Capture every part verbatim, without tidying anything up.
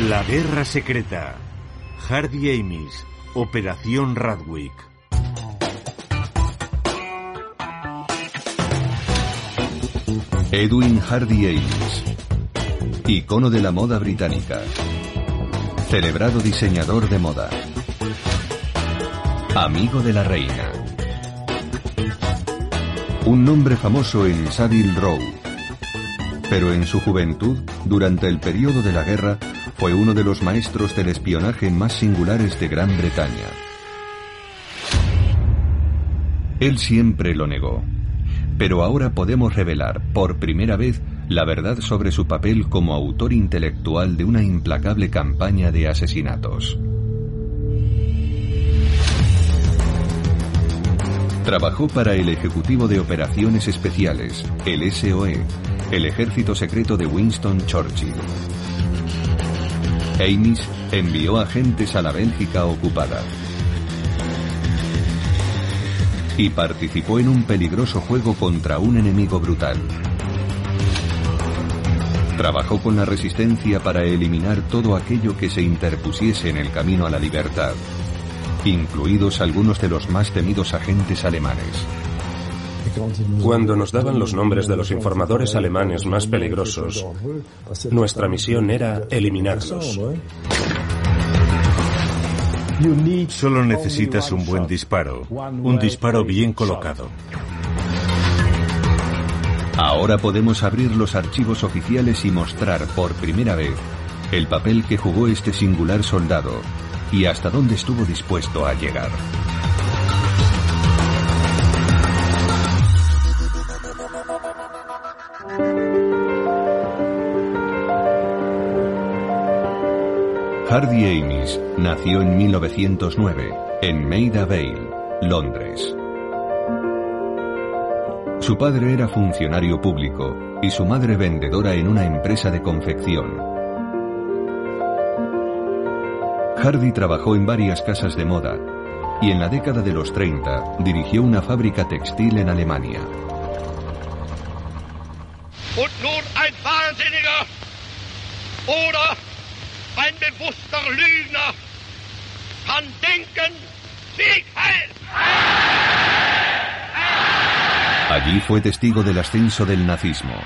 La guerra secreta. Hardy Amis. Operación Radwick. Edwin Hardy Amis, icono de la moda británica, celebrado diseñador de moda, amigo de la reina, un nombre famoso en Savile Row, pero en su juventud, durante el periodo de la guerra, fue uno de los maestros del espionaje más singulares de Gran Bretaña. Él siempre lo negó. Pero ahora podemos revelar, por primera vez, la verdad sobre su papel como autor intelectual de una implacable campaña de asesinatos. Trabajó para el Ejecutivo de Operaciones Especiales, el S O E, el ejército secreto de Winston Churchill. Amis envió agentes a la Bélgica ocupada y participó en un peligroso juego contra un enemigo brutal. Trabajó con la resistencia para eliminar todo aquello que se interpusiese en el camino a la libertad, incluidos algunos de los más temidos agentes alemanes. Cuando nos daban los nombres de los informadores alemanes más peligrosos, nuestra misión era eliminarlos. Solo necesitas un buen disparo, un disparo bien colocado. Ahora podemos abrir los archivos oficiales y mostrar por primera vez el papel que jugó este singular soldado y hasta dónde estuvo dispuesto a llegar. Hardy Amis nació en mil novecientos nueve, en Maida Vale, Londres. Su padre era funcionario público y su madre vendedora en una empresa de confección. Hardy trabajó en varias casas de moda y en la década de los treinta dirigió una fábrica textil en Alemania. Und nun ein Wahnsinniger oder ein bewusster Lügner kann denken, Sieg heil! Allí fue testigo del ascenso del nazismo.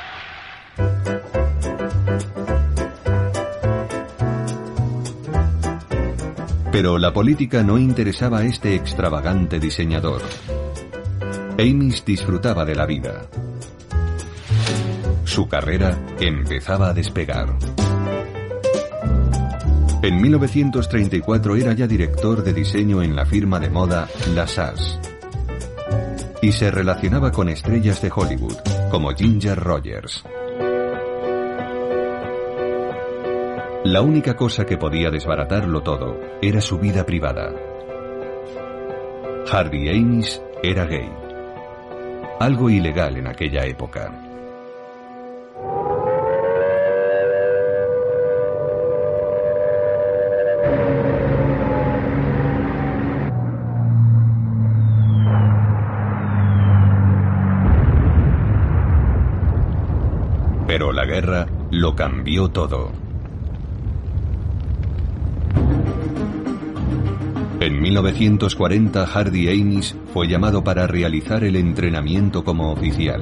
Pero la política no interesaba a este extravagante diseñador. Amis disfrutaba de la vida. Su carrera empezaba a despegar. En mil novecientos treinta y cuatro era ya director de diseño en la firma de moda La Sass y se relacionaba con estrellas de Hollywood como Ginger Rogers. La única cosa que podía desbaratarlo todo era su vida privada. Hardy Amis era gay, algo ilegal en aquella época. Pero la guerra lo cambió todo. En mil novecientos cuarenta, Hardy Amis fue llamado para realizar el entrenamiento como oficial.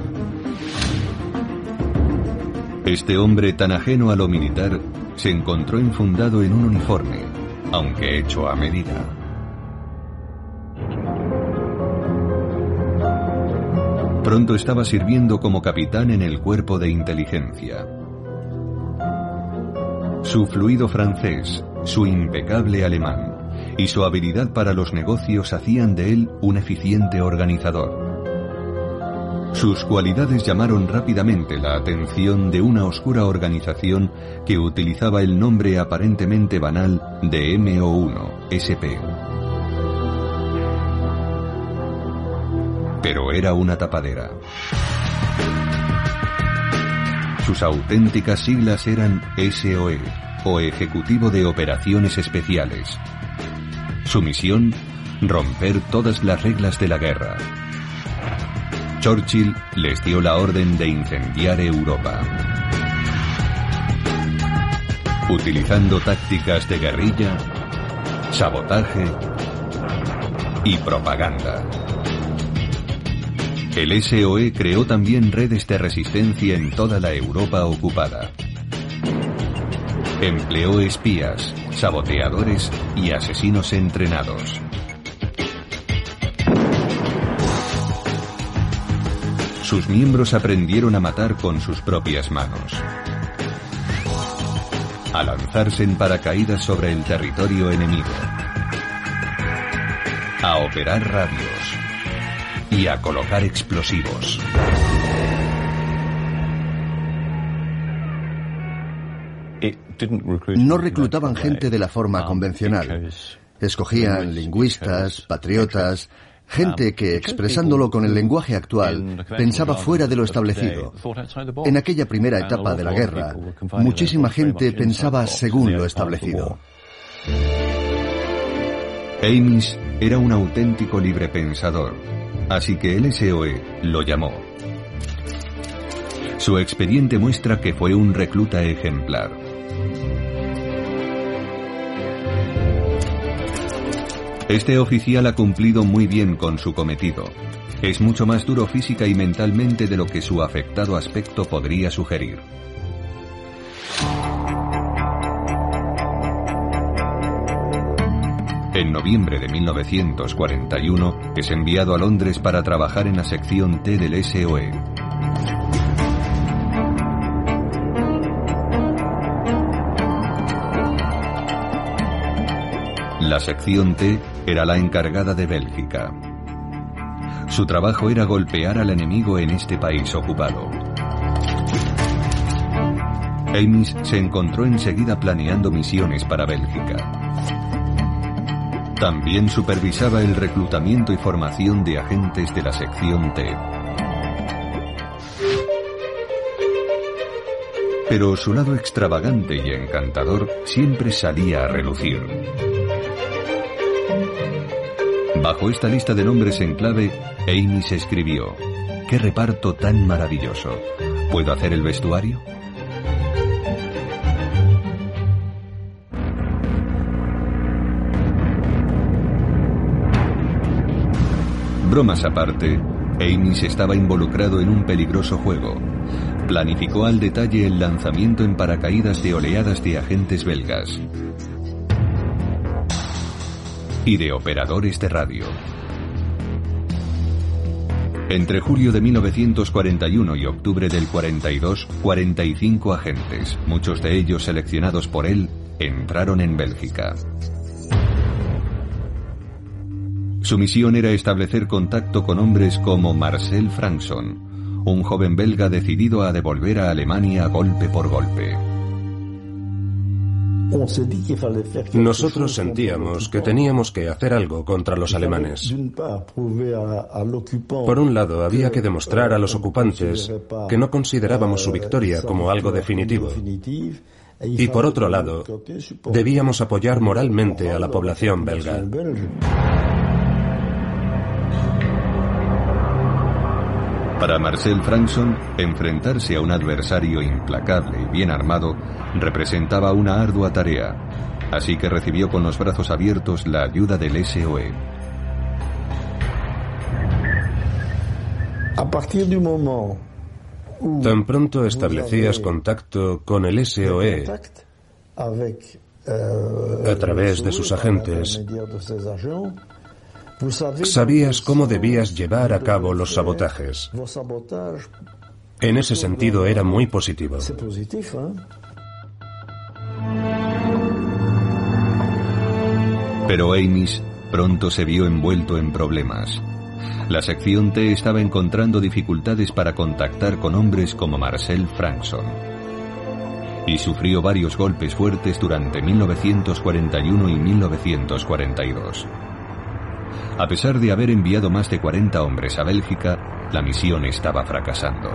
Este hombre tan ajeno a lo militar se encontró enfundado en un uniforme, aunque hecho a medida. Pronto estaba sirviendo como capitán en el cuerpo de inteligencia. Su fluido francés, su impecable alemán y su habilidad para los negocios hacían de él un eficiente organizador. Sus cualidades llamaron rápidamente la atención de una oscura organización que utilizaba el nombre aparentemente banal de M O uno S P. Pero era una tapadera. Sus auténticas siglas eran S O E, o Ejecutivo de Operaciones Especiales. Su misión, romper todas las reglas de la guerra. Churchill les dio la orden de incendiar Europa. utilizando tácticas de guerrilla, sabotaje y propaganda. El S O E creó también redes de resistencia en toda la Europa ocupada. Empleó espías, saboteadores y asesinos entrenados. Sus miembros aprendieron a matar con sus propias manos, a lanzarse en paracaídas sobre el territorio enemigo, a operar radios y a colocar explosivos. No reclutaban gente de la forma convencional. Escogían lingüistas, patriotas, gente que, expresándolo con el lenguaje actual, pensaba fuera de lo establecido. En aquella primera etapa de la guerra, muchísima gente pensaba según lo establecido. Amis era un auténtico librepensador, así que el S O E lo llamó. Su expediente muestra que fue un recluta ejemplar. Este oficial ha cumplido muy bien con su cometido. Es mucho más duro física y mentalmente de lo que su afectado aspecto podría sugerir. En noviembre de mil novecientos cuarenta y uno es enviado a Londres para trabajar en la sección T del S O E. La sección T era la encargada de Bélgica. Su trabajo era golpear al enemigo en este país ocupado. Amis se encontró enseguida planeando misiones para Bélgica. También supervisaba el reclutamiento y formación de agentes de la sección T. Pero su lado extravagante y encantador siempre salía a relucir. Bajo esta lista de nombres en clave, Amis escribió: ¡qué reparto tan maravilloso! ¿Puedo hacer el vestuario? Bromas aparte, Amis estaba involucrado en un peligroso juego. Planificó al detalle el lanzamiento en paracaídas de oleadas de agentes belgas y de operadores de radio. Entre julio de mil novecientos cuarenta y uno y octubre del cuarenta y dos, cuarenta y cinco agentes, muchos de ellos seleccionados por él, entraron en Bélgica. Su misión era establecer contacto con hombres como Marcel Frankson, un joven belga decidido a devolver a Alemania golpe por golpe. Nosotros sentíamos que teníamos que hacer algo contra los alemanes. Por un lado, había que demostrar a los ocupantes que no considerábamos su victoria como algo definitivo. Y por otro lado, debíamos apoyar moralmente a la población belga. Para Marcel Frankson, enfrentarse a un adversario implacable y bien armado representaba una ardua tarea, así que recibió con los brazos abiertos la ayuda del S O E. Tan pronto establecías contacto con el S O E a través de sus agentes, sabías cómo debías llevar a cabo los sabotajes. En ese sentido era muy positivo. Pero Amis pronto se vio envuelto en problemas. La sección T estaba encontrando dificultades para contactar con hombres como Marcel Frankson. Y sufrió varios golpes fuertes durante mil novecientos cuarenta y uno y mil novecientos cuarenta y dos. A pesar de haber enviado más de cuarenta hombres a Bélgica, la misión estaba fracasando.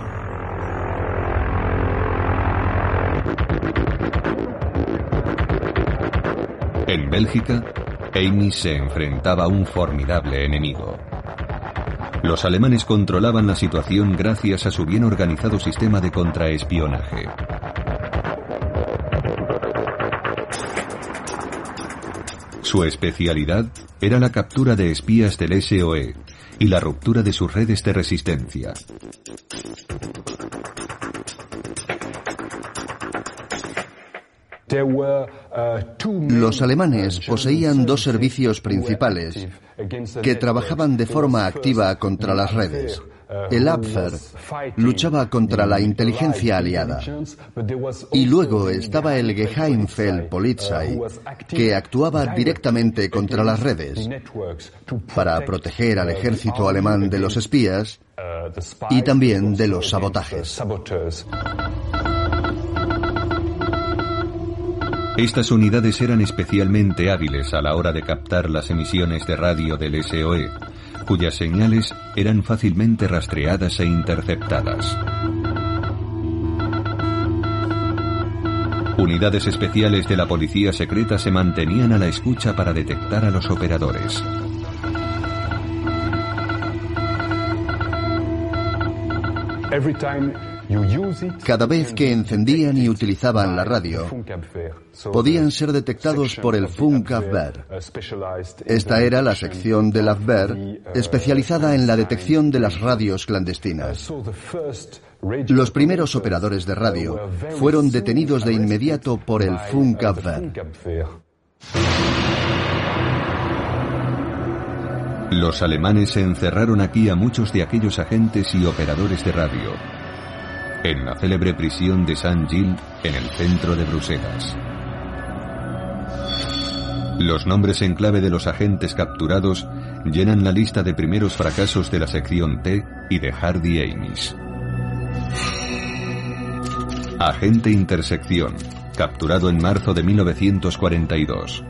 En Bélgica, Amis se enfrentaba a un formidable enemigo. Los alemanes controlaban la situación gracias a su bien organizado sistema de contraespionaje. Su especialidad era la captura de espías del S O E y la ruptura de sus redes de resistencia. Los alemanes poseían dos servicios principales que trabajaban de forma activa contra las redes. El Abwehr luchaba contra la inteligencia aliada. Y luego estaba el Geheimfeldpolizei, que actuaba directamente contra las redes para proteger al ejército alemán de los espías y también de los sabotajes. Estas unidades eran especialmente hábiles a la hora de captar las emisiones de radio del S O E, cuyas señales eran fácilmente rastreadas e interceptadas. Unidades especiales de la policía secreta se mantenían a la escucha para detectar a los operadores. Cada vez que encendían y utilizaban la radio, podían ser detectados por el Funkabwehr. Esta era la sección del Abwehr especializada en la detección de las radios clandestinas. Los primeros operadores de radio fueron detenidos de inmediato por el Funkabwehr. Los alemanes se encerraron aquí a muchos de aquellos agentes y operadores de radio, en la célebre prisión de Saint-Gilles, en el centro de Bruselas. Los nombres en clave de los agentes capturados llenan la lista de primeros fracasos de la sección T y de Hardy Amis. Agente Intersección, capturado en marzo de mil novecientos cuarenta y dos.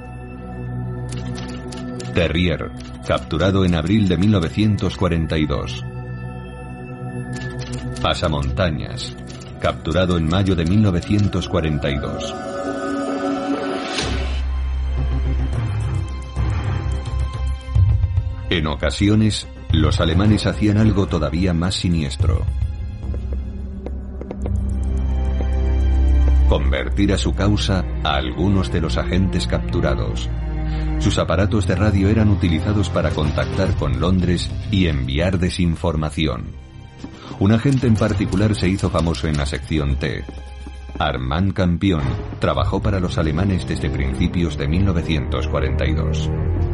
Terrier, capturado en abril de mil novecientos cuarenta y dos. Pasamontañas, capturado en mayo de mil novecientos cuarenta y dos. En ocasiones, los alemanes hacían algo todavía más siniestro: convertir a su causa a algunos de los agentes capturados. Sus aparatos de radio eran utilizados para contactar con Londres y enviar desinformación. Un agente en particular se hizo famoso en la sección T. Armand Campion trabajó para los alemanes desde principios de mil novecientos cuarenta y dos.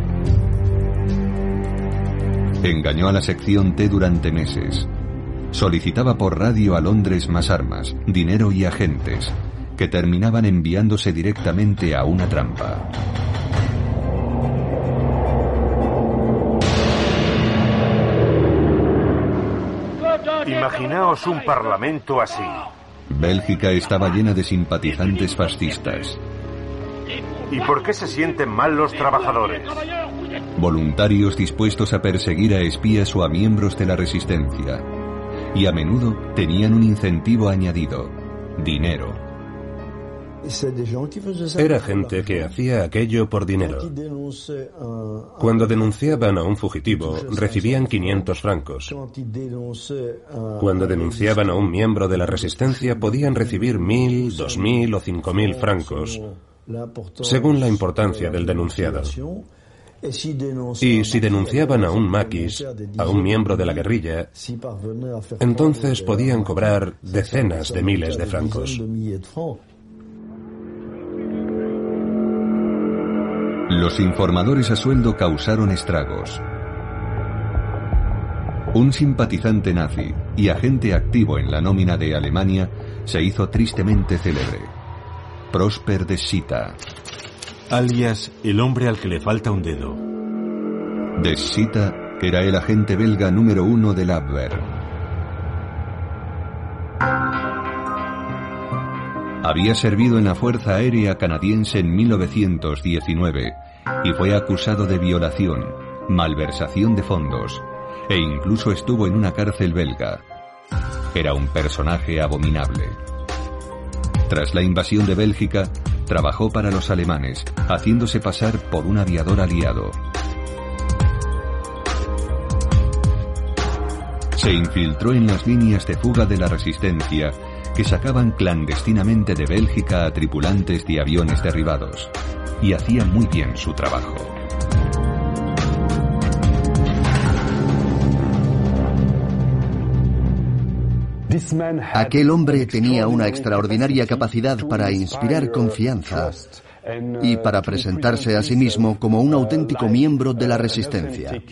Engañó a la sección T durante meses. Solicitaba por radio a Londres más armas, dinero y agentes, que terminaban enviándose directamente a una trampa. Imaginaos un parlamento así. Bélgica estaba llena de simpatizantes fascistas. ¿Y por qué se sienten mal los trabajadores? Voluntarios dispuestos a perseguir a espías o a miembros de la resistencia. Y a menudo tenían un incentivo añadido: dinero. Era gente que hacía aquello por dinero. Cuando denunciaban a un fugitivo, recibían quinientos francos. Cuando denunciaban a un miembro de la resistencia, podían recibir mil, dos mil o cinco mil francos, según la importancia del denunciado. Y si denunciaban a un maquis, a un miembro de la guerrilla, entonces podían cobrar decenas de miles de francos. Los informadores a sueldo causaron estragos. Un simpatizante nazi y agente activo en la nómina de Alemania se hizo tristemente célebre: Prosper de Sitta, alias el hombre al que le falta un dedo. De Sitta era el agente belga número uno del Abwehr. Había servido en la Fuerza Aérea Canadiense en mil novecientos diecinueve y fue acusado de violación, malversación de fondos e incluso estuvo en una cárcel belga. Era un personaje abominable. Tras la invasión de Bélgica, trabajó para los alemanes, haciéndose pasar por un aviador aliado. Se infiltró en las líneas de fuga de la resistencia, que sacaban clandestinamente de Bélgica a tripulantes de aviones derribados. y hacía muy bien su trabajo. Aquel hombre tenía una extraordinaria capacidad para inspirar confianza y para presentarse a sí mismo como un auténtico miembro de la resistencia.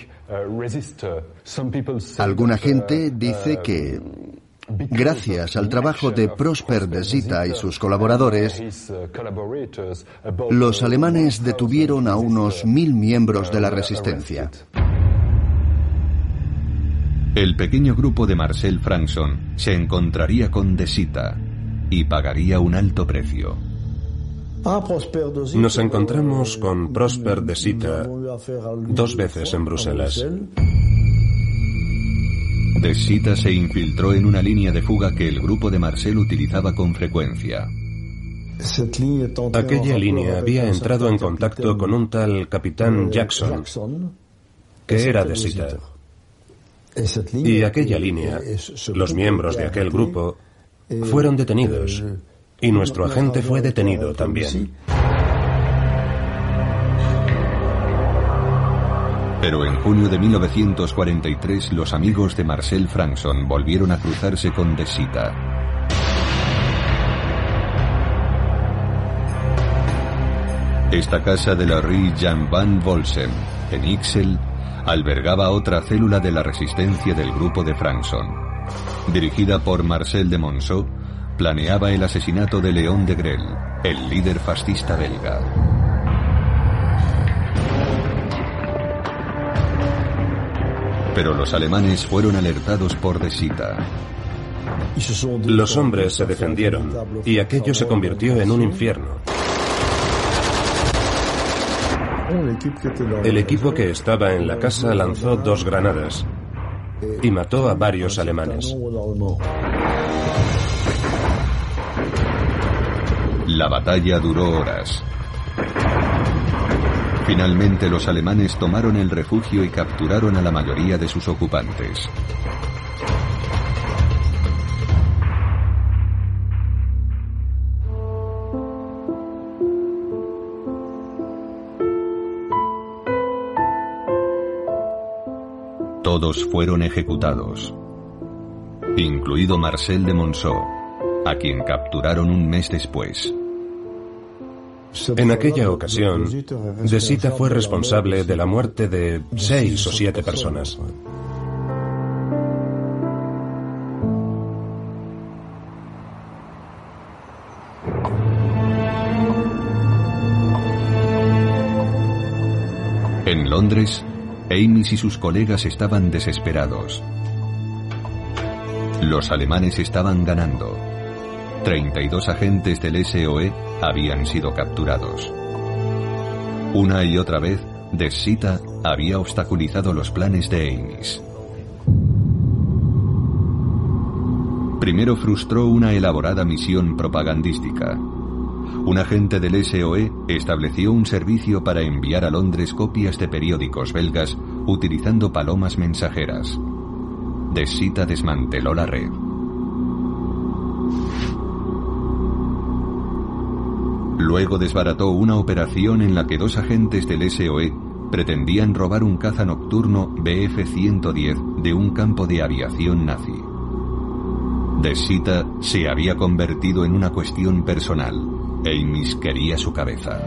Alguna gente dice que, gracias al trabajo de Prosper de Zieta y sus colaboradores, los alemanes detuvieron a unos mil miembros de la resistencia. El pequeño grupo de Marcel Frankson se encontraría con de Zieta y pagaría un alto precio. Nos encontramos con Prosper de Zieta dos veces en Bruselas. De Zieta se infiltró en una línea de fuga que el grupo de Marcel utilizaba con frecuencia. Aquella línea había entrado en contacto con un tal capitán Jackson, que era de Zieta. Y aquella línea, los miembros de aquel grupo, fueron detenidos. Y nuestro agente fue detenido también. Pero en junio de mil novecientos cuarenta y tres los amigos de Marcel Frankson volvieron a cruzarse con de Zieta. Esta casa de la Rue Jan van Volsem, en Ixelles, albergaba otra célula de la resistencia del grupo de Frankson. Dirigida por Marcel de Monceau, planeaba el asesinato de Léon Degrelle, el líder fascista belga. Pero los alemanes fueron alertados por de Zieta. Los hombres se defendieron y aquello se convirtió en un infierno. El equipo que estaba en la casa lanzó dos granadas y mató a varios alemanes. La batalla duró horas. Finalmente los alemanes tomaron el refugio y capturaron a la mayoría de sus ocupantes. Todos fueron ejecutados, incluido Marcel de Monceau, a quien capturaron un mes después. En aquella ocasión, de Zieta fue responsable de la muerte de seis o siete personas. En Londres, Amis y sus colegas estaban desesperados. Los alemanes estaban ganando. treinta y dos agentes del S O E habían sido capturados. Una y otra vez, de Zieta había obstaculizado los planes de Amis. Primero frustró una elaborada misión propagandística. Un agente del S O E estableció un servicio para enviar a Londres copias de periódicos belgas utilizando palomas mensajeras. De Zieta desmanteló la red. Luego desbarató una operación en la que dos agentes del S O E pretendían robar un caza nocturno B F ciento diez de un campo de aviación nazi. De Zieta se había convertido en una cuestión personal. Amis quería su cabeza.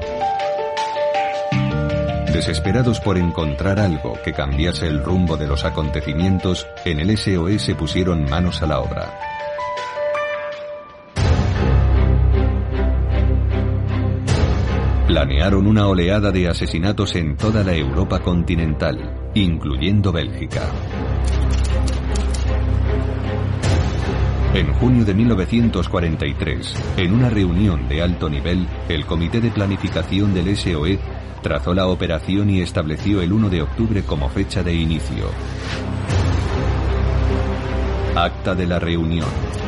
Desesperados por encontrar algo que cambiase el rumbo de los acontecimientos, en el S O E se pusieron manos a la obra. Planearon una oleada de asesinatos en toda la Europa continental, incluyendo Bélgica. En junio de mil novecientos cuarenta y tres, en una reunión de alto nivel, el Comité de Planificación del S O E trazó la operación y estableció el uno de octubre como fecha de inicio. Acta de la reunión.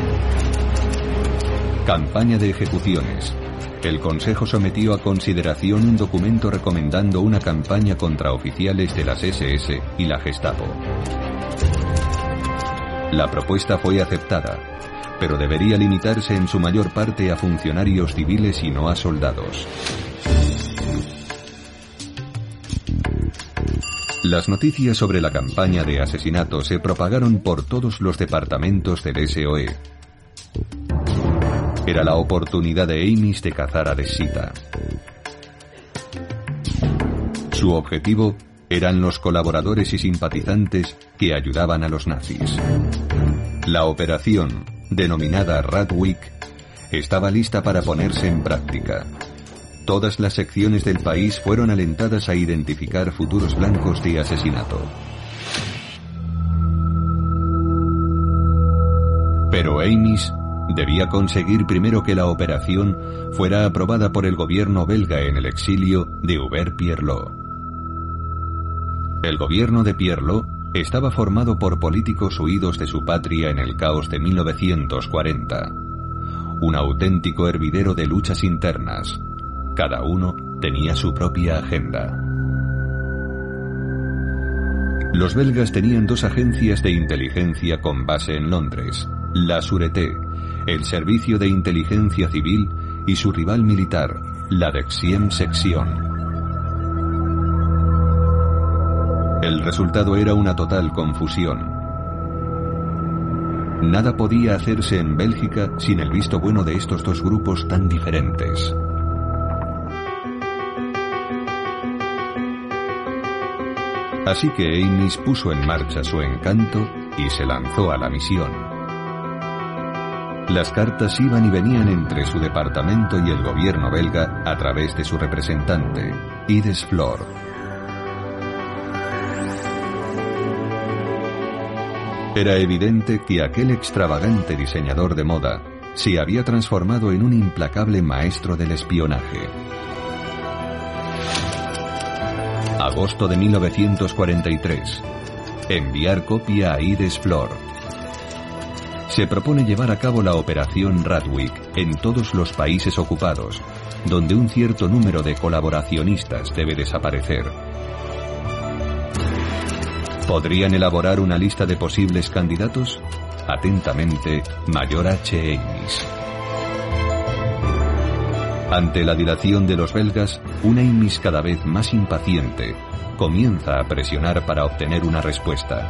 Campaña de ejecuciones. El Consejo sometió a consideración un documento recomendando una campaña contra oficiales de las S S y la Gestapo. La propuesta fue aceptada, pero debería limitarse en su mayor parte a funcionarios civiles y no a soldados. Las noticias sobre la campaña de asesinato se propagaron por todos los departamentos del S O E. Era la oportunidad de Amis de cazar a Desita. Su objetivo eran los colaboradores y simpatizantes que ayudaban a los nazis. La operación, denominada Radwig, estaba lista para ponerse en práctica. Todas las secciones del país fueron alentadas a identificar futuros blancos de asesinato. Pero Amis debía conseguir primero que la operación fuera aprobada por el gobierno belga en el exilio de Hubert-Pierlot. El gobierno de Pierlot estaba formado por políticos huidos de su patria en el caos de mil novecientos cuarenta. Un auténtico hervidero de luchas internas. Cada uno tenía su propia agenda. Los belgas tenían dos agencias de inteligencia con base en Londres, la Sûreté, el Servicio de Inteligencia Civil, y su rival militar, la Deuxième Section. El resultado era una total confusión. Nada podía hacerse en Bélgica sin el visto bueno de estos dos grupos tan diferentes. Así que Amis puso en marcha su encanto y se lanzó a la misión. Las cartas iban y venían entre su departamento y el gobierno belga a través de su representante, Yves Flor. Era evidente que aquel extravagante diseñador de moda se había transformado en un implacable maestro del espionaje. Agosto de mil novecientos cuarenta y tres. Enviar copia a Yves Flor. Se propone llevar a cabo la operación Radwig en todos los países ocupados, donde un cierto número de colaboracionistas debe desaparecer. ¿Podrían elaborar una lista de posibles candidatos? Atentamente, Mayor H. Amis. Ante la dilación de los belgas, un Amis cada vez más impaciente comienza a presionar para obtener una respuesta.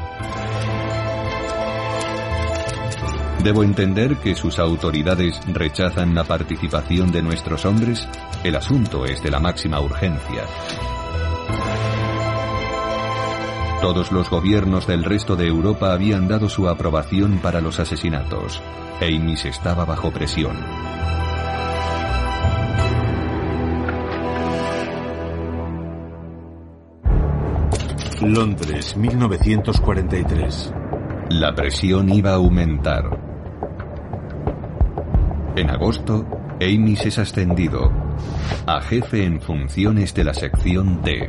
¿Debo entender que sus autoridades rechazan la participación de nuestros hombres? El asunto es de la máxima urgencia. Todos los gobiernos del resto de Europa habían dado su aprobación para los asesinatos. Amis estaba bajo presión. Londres, mil novecientos cuarenta y tres. La presión iba a aumentar. En agosto, Amis es ascendido a jefe en funciones de la sección D.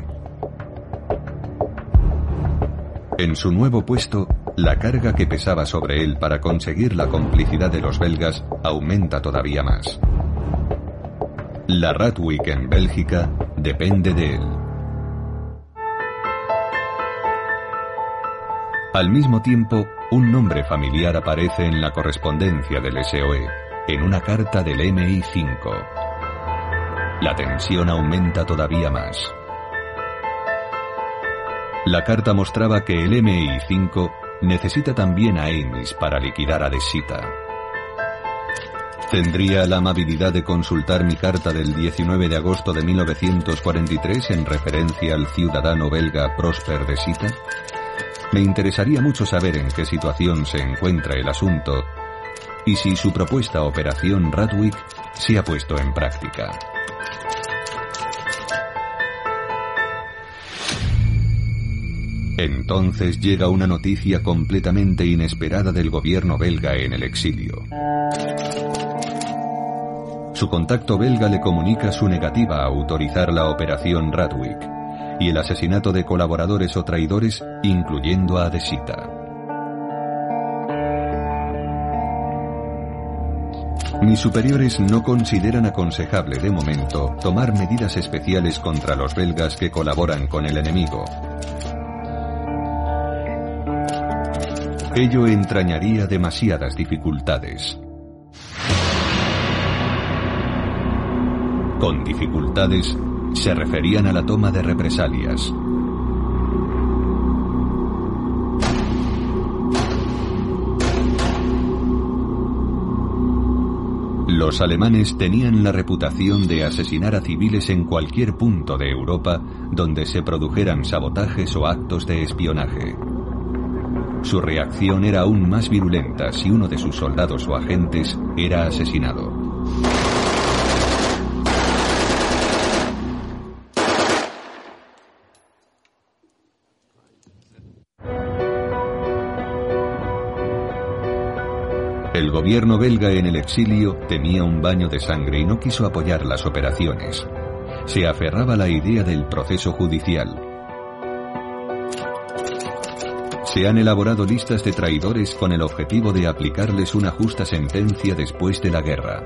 En su nuevo puesto, la carga que pesaba sobre él para conseguir la complicidad de los belgas aumenta todavía más. La Radwig en Bélgica depende de él. Al mismo tiempo, un nombre familiar aparece en la correspondencia del S O E, en una carta del M I cinco. La tensión aumenta todavía más. La carta mostraba que el M I cinco necesita también a Amis para liquidar a Desita. ¿Tendría la amabilidad de consultar mi carta del diecinueve de agosto de mil novecientos cuarenta y tres en referencia al ciudadano belga Prosper Desita? Me interesaría mucho saber en qué situación se encuentra el asunto y si su propuesta Operación Radwig se ha puesto en práctica. Entonces llega una noticia completamente inesperada del gobierno belga en el exilio. Su contacto belga le comunica su negativa a autorizar la operación Radwig y el asesinato de colaboradores o traidores, incluyendo a Desita. Mis superiores no consideran aconsejable de momento tomar medidas especiales contra los belgas que colaboran con el enemigo. Ello entrañaría demasiadas dificultades. Con dificultades se referían a la toma de represalias. Los alemanes tenían la reputación de asesinar a civiles en cualquier punto de Europa donde se produjeran sabotajes o actos de espionaje. Su reacción era aún más virulenta si uno de sus soldados o agentes era asesinado. El gobierno belga en el exilio temía un baño de sangre y no quiso apoyar las operaciones. Se aferraba a la idea del proceso judicial. Se han elaborado listas de traidores con el objetivo de aplicarles una justa sentencia después de la guerra.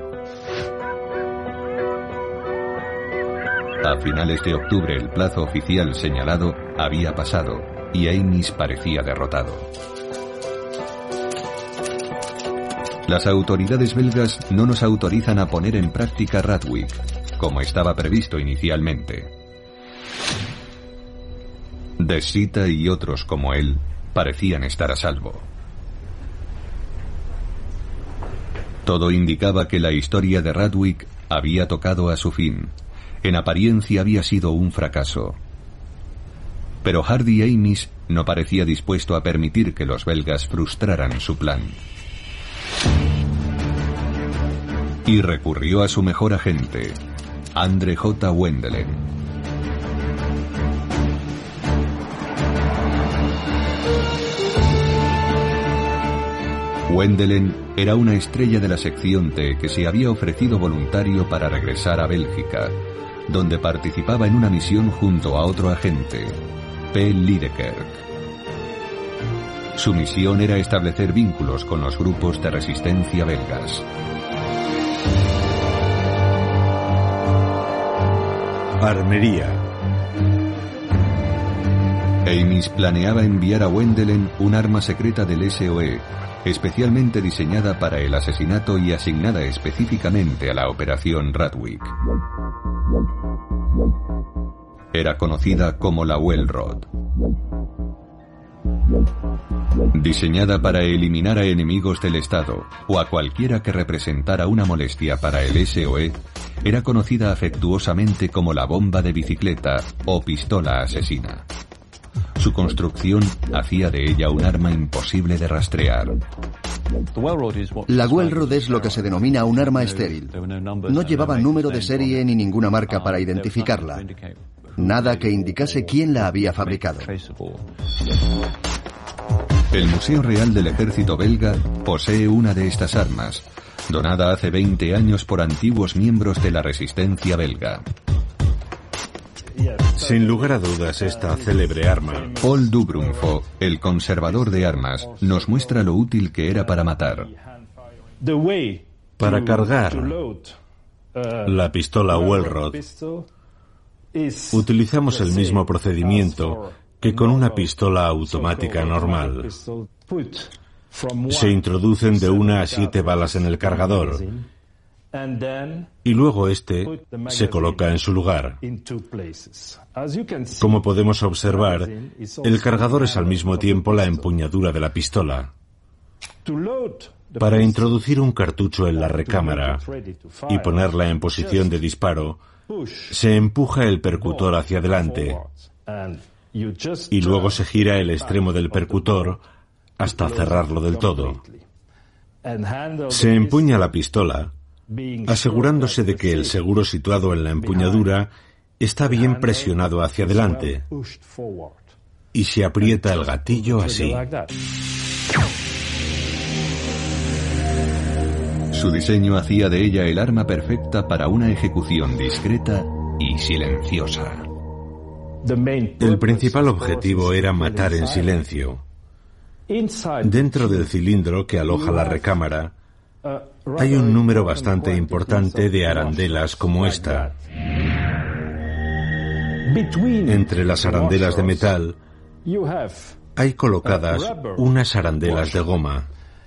A finales de octubre el plazo oficial señalado había pasado y Eimis parecía derrotado. Las autoridades belgas no nos autorizan a poner en práctica Radwijk, como estaba previsto inicialmente. De Sitta y otros como él parecían estar a salvo. Todo indicaba que la historia de Radwijk había tocado a su fin. En apariencia había sido un fracaso. Pero Hardy Eimis no parecía dispuesto a permitir que los belgas frustraran su plan. Y recurrió a su mejor agente, Andre J. Wendelen. Wendelen era una estrella de la sección T que se había ofrecido voluntario para regresar a Bélgica, donde participaba en una misión junto a otro agente, P. Liedekerk. Su misión era establecer vínculos con los grupos de resistencia belgas. Armería. Eimis planeaba enviar a Wendelen un arma secreta del S O E, especialmente diseñada para el asesinato y asignada específicamente a la operación Radwijk. Era conocida como la Welrod. Diseñada para eliminar a enemigos del Estado o a cualquiera que representara una molestia para el S O E, era conocida afectuosamente como la bomba de bicicleta o pistola asesina. Su construcción hacía de ella un arma imposible de rastrear. La Welrod es lo que se denomina un arma estéril. No llevaba número de serie ni ninguna marca para identificarla. Nada que indicase quién la había fabricado. El Museo Real del Ejército belga posee una de estas armas, donada hace veinte años por antiguos miembros de la resistencia belga. Sin lugar a dudas, esta célebre arma. Paul Dubrunfo, el conservador de armas, nos muestra lo útil que era para matar. Para cargar la pistola Welrod, utilizamos el mismo procedimiento que con una pistola automática normal. Se introducen de una a siete balas en el cargador y luego este se coloca en su lugar. Como podemos observar, el cargador es al mismo tiempo la empuñadura de la pistola. Para introducir un cartucho en la recámara y ponerla en posición de disparo, se empuja el percutor hacia adelante y luego se gira el extremo del percutor hasta cerrarlo del todo. Se empuña la pistola, asegurándose de que el seguro situado en la empuñadura está bien presionado hacia adelante, y se aprieta el gatillo así. Su diseño hacía de ella el arma perfecta para una ejecución discreta y silenciosa. El principal objetivo era matar en silencio. Dentro del cilindro que aloja la recámara, hay un número bastante importante de arandelas como esta. Entre las arandelas de metal, hay colocadas unas arandelas de goma.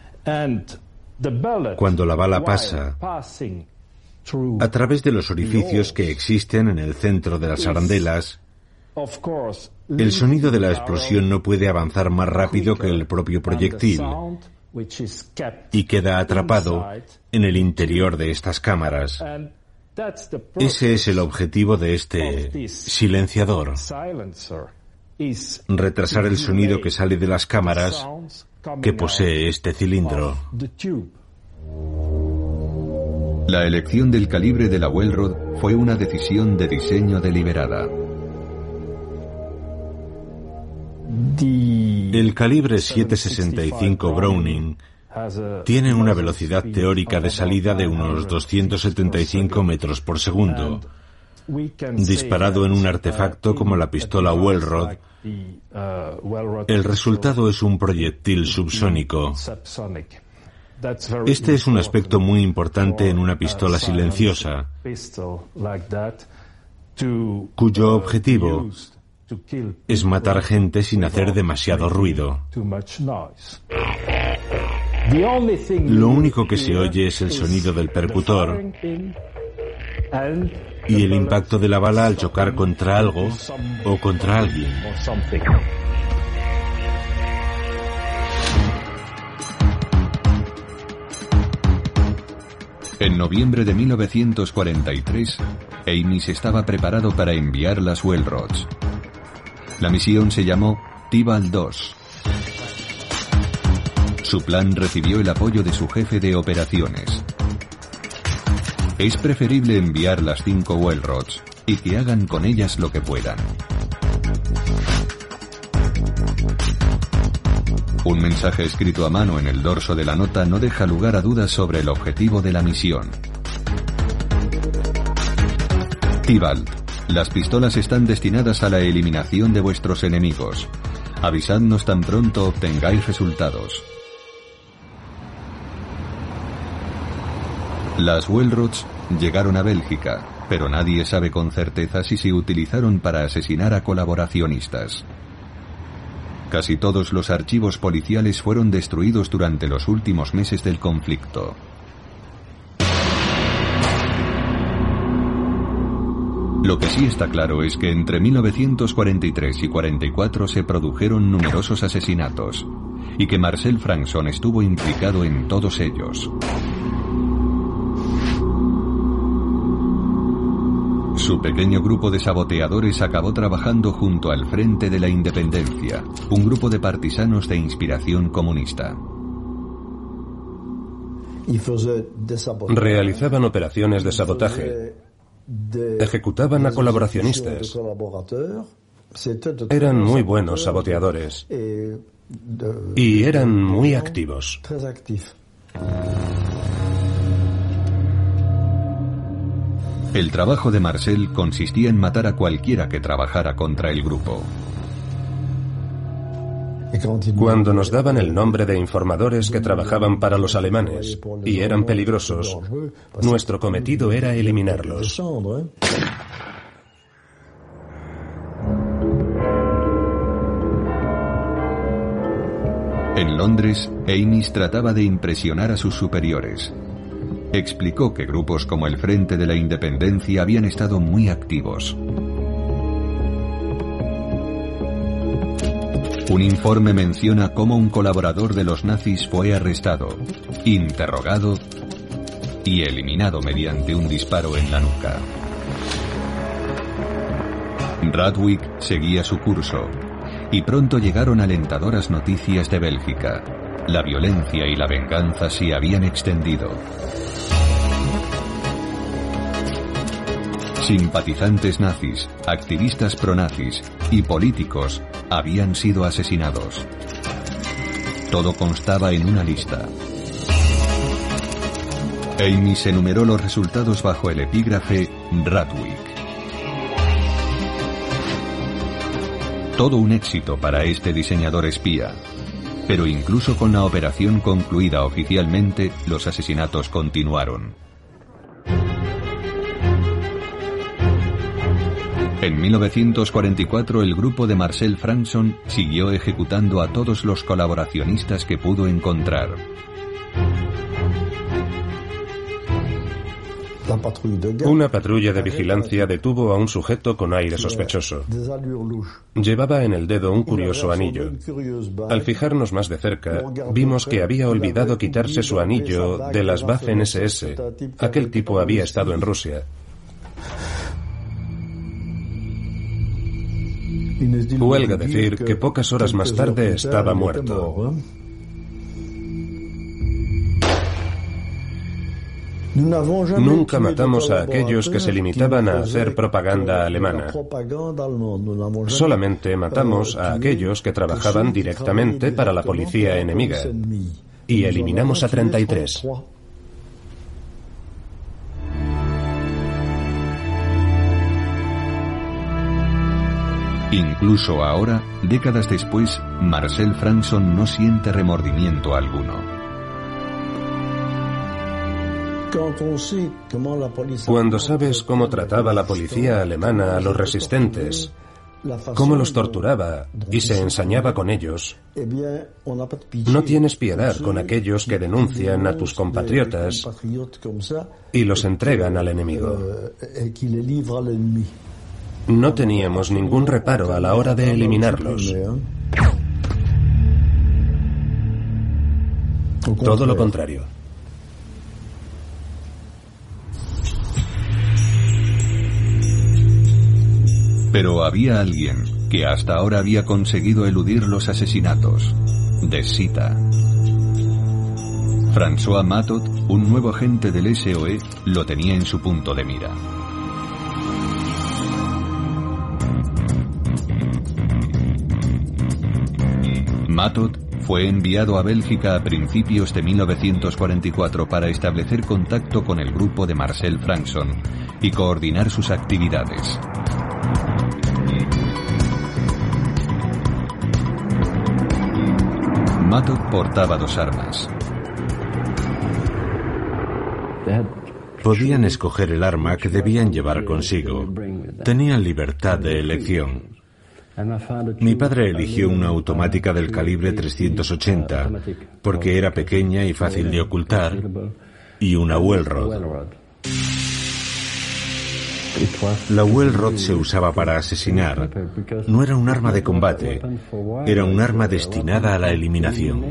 Cuando la bala pasa a través de los orificios que existen en el centro de las arandelas, el sonido de la explosión no puede avanzar más rápido que el propio proyectil, y queda atrapado en el interior de estas cámaras. Ese es el objetivo de este silenciador: retrasar el sonido que sale de las cámaras que posee este cilindro. La elección del calibre de la Welrod fue una decisión de diseño deliberada. El calibre siete sesenta y cinco Browning tiene una velocidad teórica de salida de unos doscientos setenta y cinco metros por segundo. Disparado en un artefacto como la pistola Welrod, el resultado es un proyectil subsónico. Este es un aspecto muy importante en una pistola silenciosa, cuyo objetivo es matar gente sin hacer demasiado ruido. Lo único que se oye es el sonido del percutor y el impacto de la bala al chocar contra algo o contra alguien. En noviembre de mil novecientos cuarenta y tres, Amis estaba preparado para enviar las Welrods. La misión se llamó Tibalt dos. Su plan recibió el apoyo de su jefe de operaciones. Es preferible enviar las cinco Welrods y que hagan con ellas lo que puedan. Un mensaje escrito a mano en el dorso de la nota no deja lugar a dudas sobre el objetivo de la misión. Tibalt, las pistolas están destinadas a la eliminación de vuestros enemigos. Avisadnos tan pronto obtengáis resultados. Las Welrods llegaron a Bélgica, pero nadie sabe con certeza si se utilizaron para asesinar a colaboracionistas. Casi todos los archivos policiales fueron destruidos durante los últimos meses del conflicto. Lo que sí está claro es que entre mil novecientos cuarenta y tres y cuarenta y cuatro se produjeron numerosos asesinatos, y que Marcel Frankson estuvo implicado en todos ellos. Su pequeño grupo de saboteadores acabó trabajando junto al Frente de la Independencia, un grupo de partisanos de inspiración comunista. Realizaban operaciones de sabotaje, ejecutaban a colaboracionistas, eran muy buenos saboteadores y eran muy activos. El trabajo de Marcel consistía en matar a cualquiera que trabajara contra el grupo. Cuando nos daban el nombre de informadores que trabajaban para los alemanes y eran peligrosos, nuestro cometido era eliminarlos. En Londres, Amis trataba de impresionar a sus superiores. Explicó que grupos como el Frente de la Independencia habían estado muy activos. Un informe menciona cómo un colaborador de los nazis fue arrestado, interrogado y eliminado mediante un disparo en la nuca. Radwig seguía su curso, y pronto llegaron alentadoras noticias de Bélgica. La violencia y la venganza se habían extendido. Simpatizantes nazis, activistas pronazis y políticos habían sido asesinados. Todo constaba en una lista. Amis enumeró los resultados bajo el epígrafe Radwig. Todo un éxito para este diseñador espía. Pero incluso con la operación concluida oficialmente, los asesinatos continuaron. En mil novecientos cuarenta y cuatro el grupo de Marcel Frankson siguió ejecutando a todos los colaboracionistas que pudo encontrar. Una patrulla de vigilancia detuvo a un sujeto con aire sospechoso. Llevaba en el dedo un curioso anillo. Al fijarnos más de cerca, vimos que había olvidado quitarse su anillo de las Waffen ese ese. Aquel tipo había estado en Rusia. Huelga decir que pocas horas más tarde estaba muerto. Nunca matamos a aquellos que se limitaban a hacer propaganda alemana. Solamente matamos a aquellos que trabajaban directamente para la policía enemiga. Y eliminamos a treinta y tres. Incluso ahora, décadas después, Marcel Frankson no siente remordimiento alguno. Cuando sabes cómo trataba la policía alemana a los resistentes, cómo los torturaba y se ensañaba con ellos, no tienes piedad con aquellos que denuncian a tus compatriotas y los entregan al enemigo. No teníamos ningún reparo a la hora de eliminarlos. Todo lo contrario. Pero había alguien que hasta ahora había conseguido eludir los asesinatos. De Sita. François Matot, un nuevo agente del S O E, lo tenía en su punto de mira. Matot fue enviado a Bélgica a principios de mil novecientos cuarenta y cuatro para establecer contacto con el grupo de Marcel Frankson y coordinar sus actividades. Matot portaba dos armas. Podían escoger el arma que debían llevar consigo. Tenían libertad de elección. Mi padre eligió una automática del calibre trescientos ochenta porque era pequeña y fácil de ocultar, y una Welrod. La Welrod se usaba para asesinar. No era un arma de combate, era un arma destinada a la eliminación.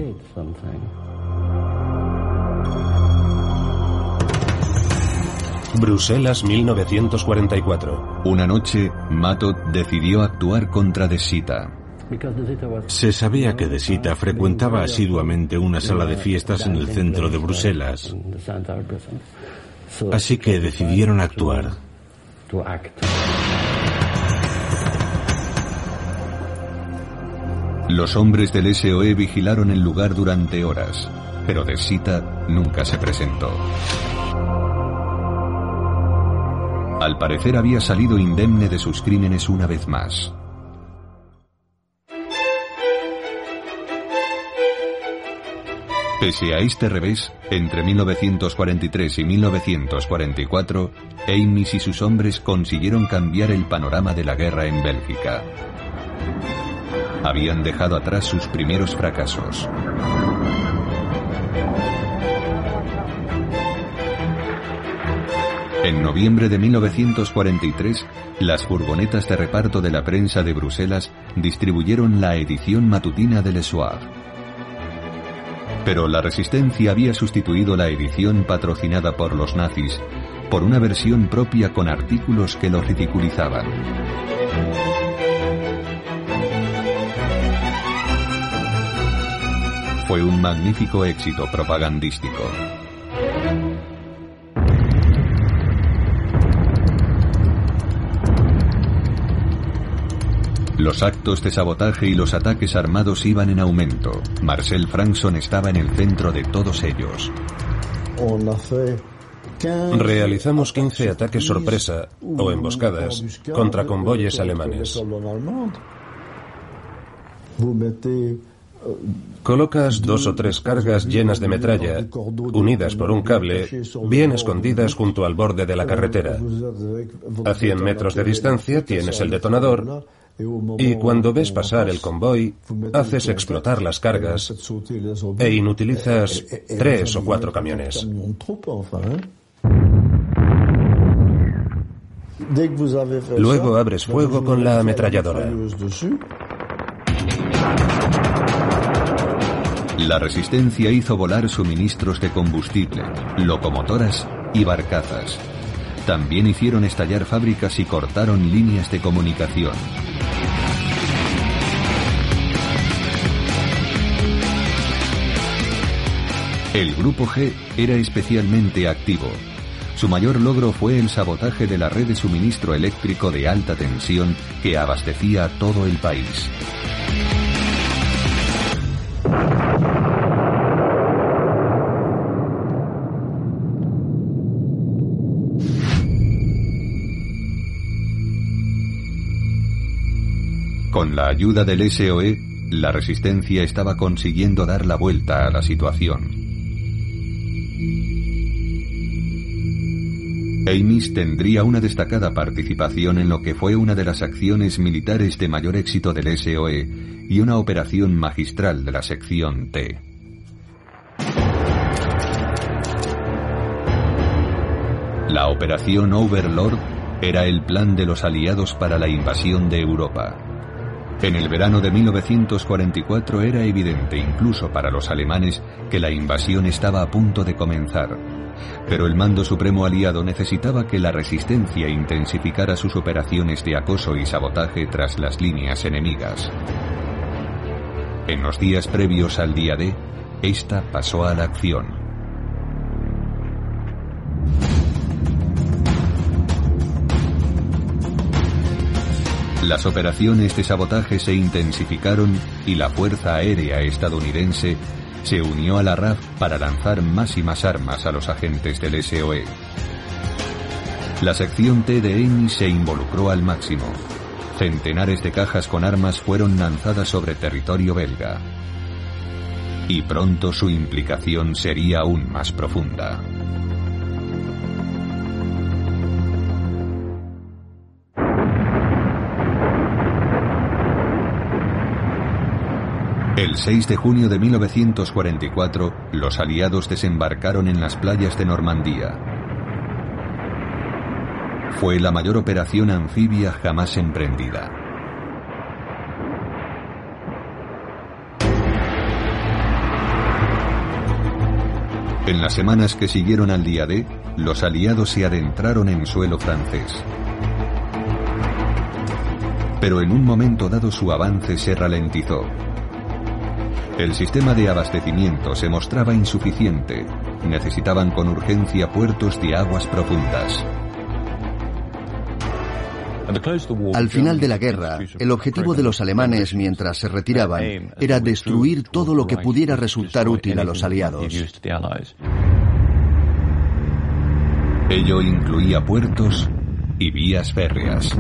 Bruselas, mil novecientos cuarenta y cuatro. Una noche, Matot decidió actuar contra De Sita. Se sabía que De Sita frecuentaba asiduamente una sala de fiestas en el centro de Bruselas. Así que decidieron actuar. Los hombres del S O E vigilaron el lugar durante horas, pero De Sita nunca se presentó. Al parecer había salido indemne de sus crímenes una vez más. Pese a este revés, entre mil novecientos cuarenta y tres y mil novecientos cuarenta y cuatro, Eimis y sus hombres consiguieron cambiar el panorama de la guerra en Bélgica. Habían dejado atrás sus primeros fracasos. En noviembre de mil novecientos cuarenta y tres, las furgonetas de reparto de la prensa de Bruselas distribuyeron la edición matutina de Le Soir. Pero la resistencia había sustituido la edición patrocinada por los nazis por una versión propia con artículos que lo ridiculizaban. Fue un magnífico éxito propagandístico. Los actos de sabotaje y los ataques armados iban en aumento. Marcel Frankson estaba en el centro de todos ellos. Realizamos quince ataques sorpresa o emboscadas contra convoyes alemanes. Colocas dos o tres cargas llenas de metralla, unidas por un cable, bien escondidas junto al borde de la carretera. A cien metros de distancia tienes el detonador y cuando ves pasar el convoy, haces explotar las cargas e inutilizas tres o cuatro camiones. Luego abres fuego con la ametralladora. La resistencia hizo volar suministros de combustible, locomotoras y barcazas. También hicieron estallar fábricas y cortaron líneas de comunicación. El Grupo G era especialmente activo. Su mayor logro fue el sabotaje de la red de suministro eléctrico de alta tensión que abastecía a todo el país. Con la ayuda del S O E, la resistencia estaba consiguiendo dar la vuelta a la situación. Amis tendría una destacada participación en lo que fue una de las acciones militares de mayor éxito del S O E y una operación magistral de la sección T. La operación Overlord era el plan de los aliados para la invasión de Europa. En el verano de mil novecientos cuarenta y cuatro era evidente, incluso para los alemanes, que la invasión estaba a punto de comenzar. Pero el mando supremo aliado necesitaba que la resistencia intensificara sus operaciones de acoso y sabotaje tras las líneas enemigas. En los días previos al día D, esta pasó a la acción. Las operaciones de sabotaje se intensificaron y la Fuerza Aérea estadounidense se unió a la R A F para lanzar más y más armas a los agentes del S O E. La sección T de Amis se involucró al máximo. Centenares de cajas con armas fueron lanzadas sobre territorio belga. Y pronto su implicación sería aún más profunda. El seis de junio de mil novecientos cuarenta y cuatro, los aliados desembarcaron en las playas de Normandía. Fue la mayor operación anfibia jamás emprendida. En las semanas que siguieron al día D, los aliados se adentraron en suelo francés. Pero en un momento dado su avance se ralentizó. El sistema de abastecimiento se mostraba insuficiente. Necesitaban con urgencia puertos de aguas profundas. Al final de la guerra, el objetivo de los alemanes mientras se retiraban era destruir todo lo que pudiera resultar útil a los aliados. Ello incluía puertos y vías férreas.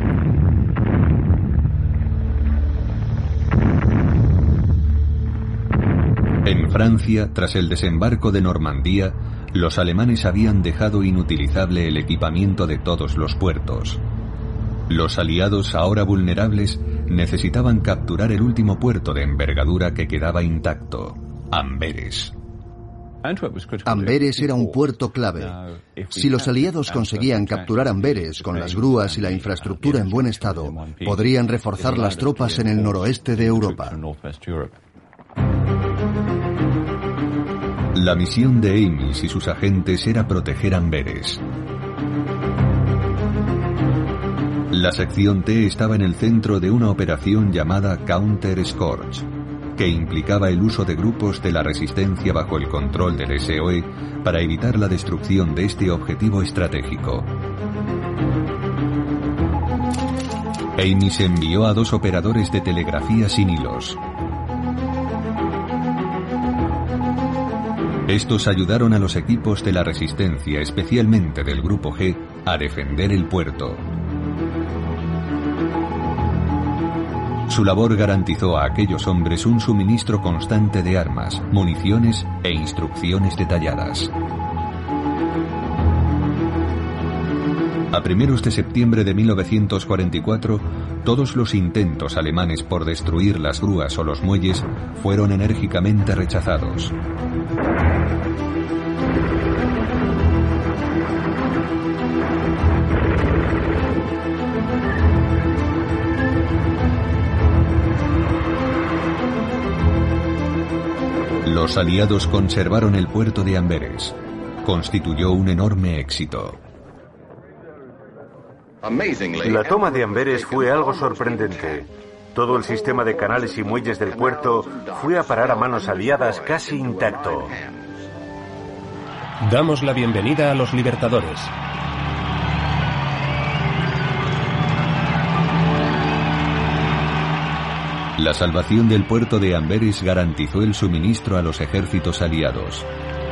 En Francia, tras el desembarco de Normandía, los alemanes habían dejado inutilizable el equipamiento de todos los puertos. Los aliados, ahora vulnerables, necesitaban capturar el último puerto de envergadura que quedaba intacto, Amberes. Amberes era un puerto clave. Si los aliados conseguían capturar Amberes con las grúas y la infraestructura en buen estado, podrían reforzar las tropas en el noroeste de Europa. La misión de Amis y sus agentes era proteger Amberes. La sección T estaba en el centro de una operación llamada Counter Scorch, que implicaba el uso de grupos de la resistencia bajo el control del S O E para evitar la destrucción de este objetivo estratégico. Amis envió a dos operadores de telegrafía sin hilos. Estos ayudaron a los equipos de la resistencia, especialmente del Grupo G, a defender el puerto. Su labor garantizó a aquellos hombres un suministro constante de armas, municiones e instrucciones detalladas. A primeros de septiembre de mil novecientos cuarenta y cuatro, todos los intentos alemanes por destruir las grúas o los muelles fueron enérgicamente rechazados. Los aliados conservaron el puerto de Amberes. Constituyó un enorme éxito. La toma de Amberes fue algo sorprendente. Todo el sistema de canales y muelles del puerto fue a parar a manos aliadas casi intacto. Damos la bienvenida a los libertadores. La salvación del puerto de Amberes garantizó el suministro a los ejércitos aliados.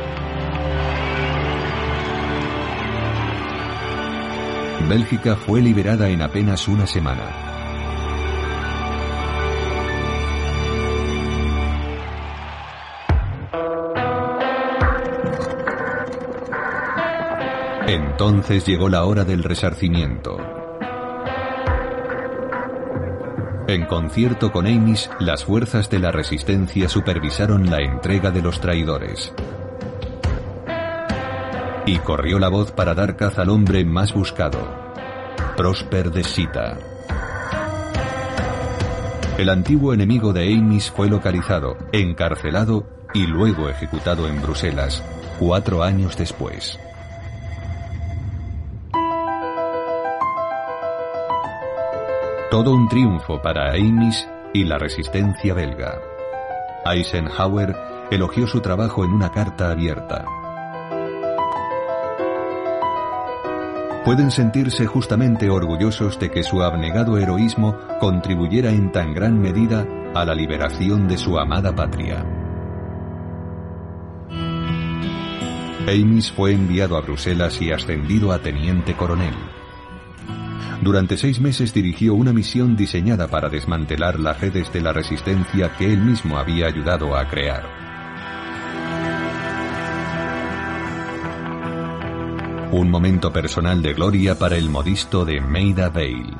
Bélgica fue liberada en apenas una semana. Entonces llegó la hora del resarcimiento. En concierto con Amis, las fuerzas de la resistencia supervisaron la entrega de los traidores. Y corrió la voz para dar caza al hombre más buscado, Prosper de Sita. El antiguo enemigo de Amis fue localizado, encarcelado y luego ejecutado en Bruselas, cuatro años después. Todo un triunfo para Amis y la resistencia belga. Eisenhower elogió su trabajo en una carta abierta. Pueden sentirse justamente orgullosos de que su abnegado heroísmo contribuyera en tan gran medida a la liberación de su amada patria. Amis fue enviado a Bruselas y ascendido a teniente coronel. Durante seis meses dirigió una misión diseñada para desmantelar las redes de la resistencia que él mismo había ayudado a crear. Un momento personal de gloria para el modisto de Maida Vale.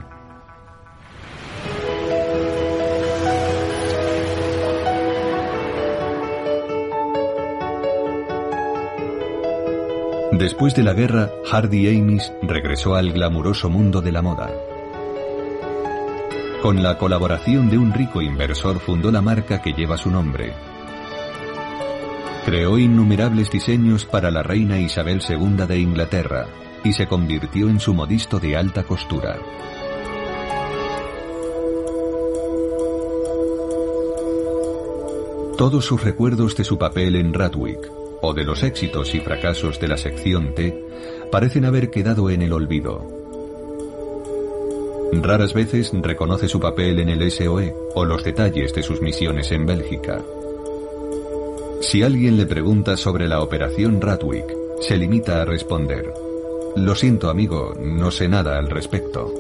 Después de la guerra, Hardy Amis regresó al glamuroso mundo de la moda. Con la colaboración de un rico inversor fundó la marca que lleva su nombre. Creó innumerables diseños para la reina Isabel segunda de Inglaterra y se convirtió en su modisto de alta costura. Todos sus recuerdos de su papel en Ratwick o de los éxitos y fracasos de la sección T parecen haber quedado en el olvido. Raras veces reconoce su papel en el S O E o los detalles de sus misiones en Bélgica. Si alguien le pregunta sobre la operación Ratwick, se limita a responder: "Lo siento, amigo, no sé nada al respecto".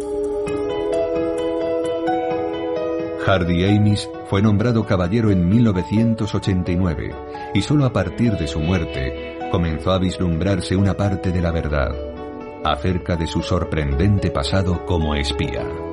Hardy Amis fue nombrado caballero en mil novecientos ochenta y nueve y solo a partir de su muerte comenzó a vislumbrarse una parte de la verdad acerca de su sorprendente pasado como espía.